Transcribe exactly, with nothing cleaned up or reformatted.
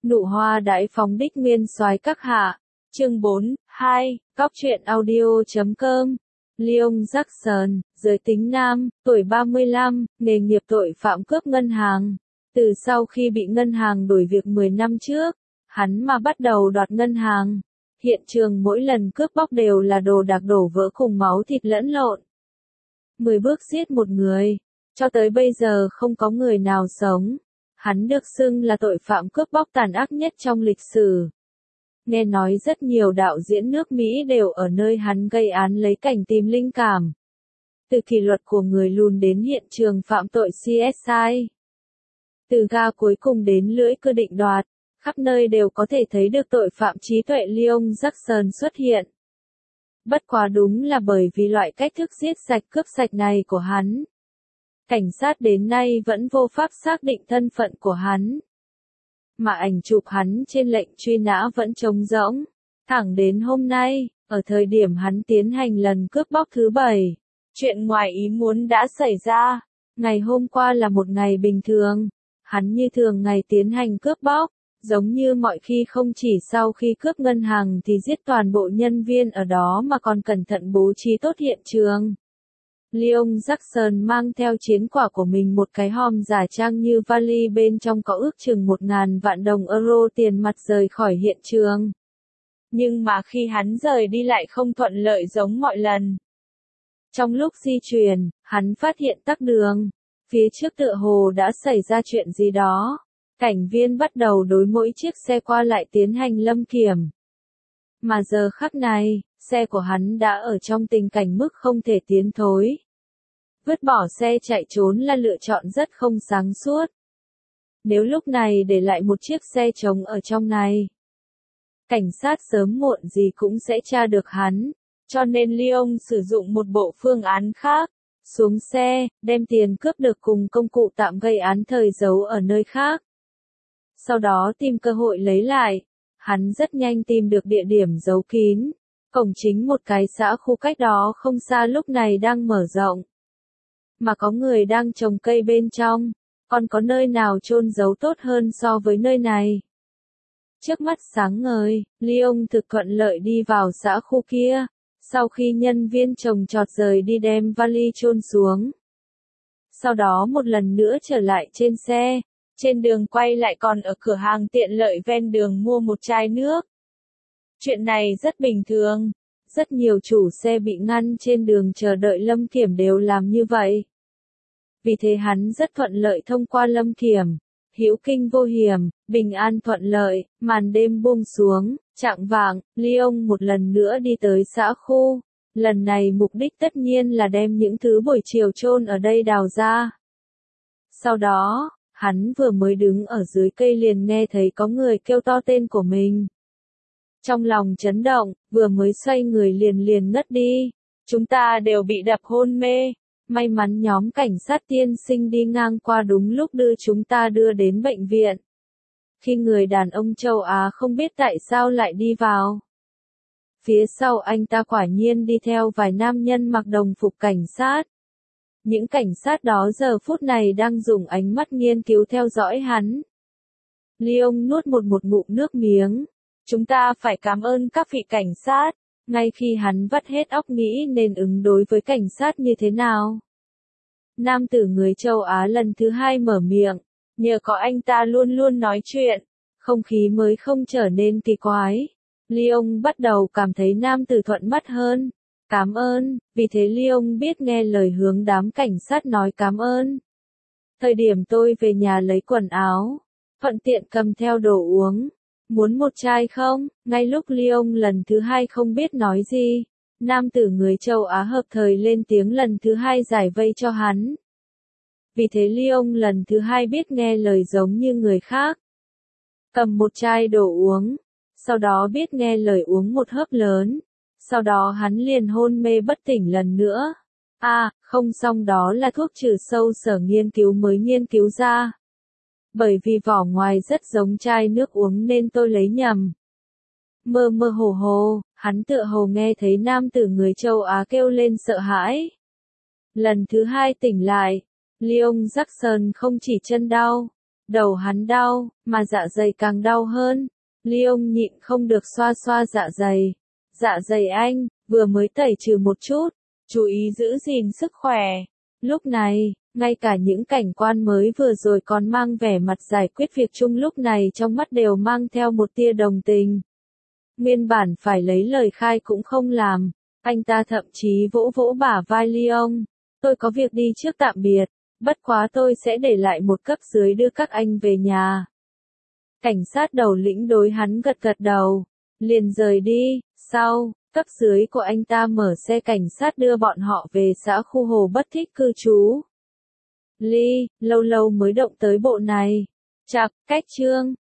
Nụ hoa đại phóng đích nguyên soái các hạ. Chương bốn, hai, Góc truyện audio chấm com. Leon Jackson, giới tính nam, tuổi ba mươi lăm, nghề nghiệp tội phạm cướp ngân hàng. Từ sau khi bị ngân hàng đuổi việc mười năm trước, hắn mà bắt đầu đoạt ngân hàng. Hiện trường mỗi lần cướp bóc đều là đồ đạc đổ vỡ cùng máu thịt lẫn lộn. Mười bước giết một người, cho tới bây giờ không có người nào sống. Hắn được xưng là tội phạm cướp bóc tàn ác nhất trong lịch sử. Nghe nói rất nhiều đạo diễn nước Mỹ đều ở nơi hắn gây án lấy cảnh tìm linh cảm. Từ kỷ luật của người lùn đến hiện trường phạm tội xê ét i. Từ ga cuối cùng đến lưỡi cưa định đoạt, khắp nơi đều có thể thấy được tội phạm trí tuệ Leon Jackson xuất hiện. Bất quá đúng là bởi vì loại cách thức giết sạch cướp sạch này của hắn. Cảnh sát đến nay vẫn vô pháp xác định thân phận của hắn. Mà ảnh chụp hắn trên lệnh truy nã vẫn trống rỗng. Thẳng đến hôm nay, ở thời điểm hắn tiến hành lần cướp bóc thứ bảy, chuyện ngoài ý muốn đã xảy ra. Ngày hôm qua là một ngày bình thường. Hắn như thường ngày tiến hành cướp bóc, giống như mọi khi không chỉ sau khi cướp ngân hàng thì giết toàn bộ nhân viên ở đó mà còn cẩn thận bố trí tốt hiện trường. Leon Jackson mang theo chiến quả của mình một cái hòm giả trang như vali bên trong có ước chừng một ngàn vạn đồng euro tiền mặt rời khỏi hiện trường. Nhưng mà khi hắn rời đi lại không thuận lợi giống mọi lần. Trong lúc di chuyển, hắn phát hiện tắc đường. Phía trước tựa hồ đã xảy ra chuyện gì đó. Cảnh viên bắt đầu đối mỗi chiếc xe qua lại tiến hành lâm kiểm. Mà giờ khắc này, xe của hắn đã ở trong tình cảnh mức không thể tiến thối. Vứt bỏ xe chạy trốn là lựa chọn rất không sáng suốt. Nếu lúc này để lại một chiếc xe trống ở trong này, cảnh sát sớm muộn gì cũng sẽ tra được hắn, cho nên Leon sử dụng một bộ phương án khác. Xuống xe, đem tiền cướp được cùng công cụ tạm gây án thời giấu ở nơi khác. Sau đó tìm cơ hội lấy lại. Hắn rất nhanh tìm được địa điểm giấu kín. Cổng chính một cái xã khu cách đó không xa lúc này đang mở rộng. Mà có người đang trồng cây bên trong. Còn có nơi nào chôn giấu tốt hơn so với nơi này. Trước mắt sáng ngời, Leon thực thuận lợi đi vào xã khu kia. Sau khi nhân viên trồng trọt rời đi đem vali chôn xuống. Sau đó một lần nữa trở lại trên xe. Trên đường quay lại còn ở cửa hàng tiện lợi ven đường mua một chai nước. Chuyện này rất bình thường. Rất nhiều chủ xe bị ngăn trên đường chờ đợi lâm kiểm đều làm như vậy. Vì thế hắn rất thuận lợi thông qua lâm kiểm. Hữu kinh vô hiểm, bình an thuận lợi, màn đêm buông xuống, chạng vạng, Leon một lần nữa đi tới xã khu. Lần này mục đích tất nhiên là đem những thứ buổi chiều chôn ở đây đào ra. Sau đó, hắn vừa mới đứng ở dưới cây liền nghe thấy có người kêu to tên của mình. Trong lòng chấn động, vừa mới xoay người liền liền ngất đi. Chúng ta đều bị đập hôn mê. May mắn nhóm cảnh sát tiên sinh đi ngang qua đúng lúc đưa chúng ta đưa đến bệnh viện. Khi người đàn ông châu Á không biết tại sao lại đi vào. Phía sau anh ta quả nhiên đi theo vài nam nhân mặc đồng phục cảnh sát. Những cảnh sát đó giờ phút này đang dùng ánh mắt nghiên cứu theo dõi hắn. Leon nuốt một một ngụm nước miếng. Chúng ta phải cảm ơn các vị cảnh sát. Ngay khi hắn vắt hết óc nghĩ nên ứng đối với cảnh sát như thế nào. Nam tử người châu Á lần thứ hai mở miệng. Nhờ có anh ta luôn luôn nói chuyện. Không khí mới không trở nên kỳ quái. Leon bắt đầu cảm thấy nam tử thuận mắt hơn. Cảm ơn, vì thế Leon biết nghe lời hướng đám cảnh sát nói cảm ơn. Thời điểm tôi về nhà lấy quần áo. Thuận tiện cầm theo đồ uống. Muốn một chai không? Ngay lúc Leon lần thứ hai không biết nói gì. Nam tử người châu Á hợp thời lên tiếng lần thứ hai giải vây cho hắn. Vì thế Leon lần thứ hai biết nghe lời giống như người khác. Cầm một chai đồ uống. Sau đó biết nghe lời uống một hớp lớn. Sau đó hắn liền hôn mê bất tỉnh lần nữa. À, không xong đó là thuốc trừ sâu sở nghiên cứu mới nghiên cứu ra. Bởi vì vỏ ngoài rất giống chai nước uống nên tôi lấy nhầm. Mơ mơ hồ hồ, hắn tựa hồ nghe thấy nam tử người châu Á kêu lên sợ hãi. Lần thứ hai tỉnh lại, Leon Jackson không chỉ chân đau, Đầu hắn đau, mà dạ dày càng đau hơn. Leon nhịn không được xoa xoa dạ dày. Dạ dày anh, vừa mới tẩy trừ một chút, chú ý giữ gìn sức khỏe. Lúc này, ngay cả những cảnh quan mới vừa rồi còn mang vẻ mặt giải quyết việc chung lúc này trong mắt đều mang theo một tia đồng tình. Nguyên bản phải lấy lời khai cũng không làm, anh ta thậm chí vỗ vỗ bả vai Leon. Tôi có việc đi trước tạm biệt, bất quá tôi sẽ để lại một cấp dưới đưa các anh về nhà. Cảnh sát đầu lĩnh đối hắn gật gật đầu, liền rời đi. Sau, cấp dưới của anh ta mở xe cảnh sát đưa bọn họ về xã khu Hồ Bất Thích cư trú. Ly, lâu lâu mới động tới bộ này. Chạc, cách chương.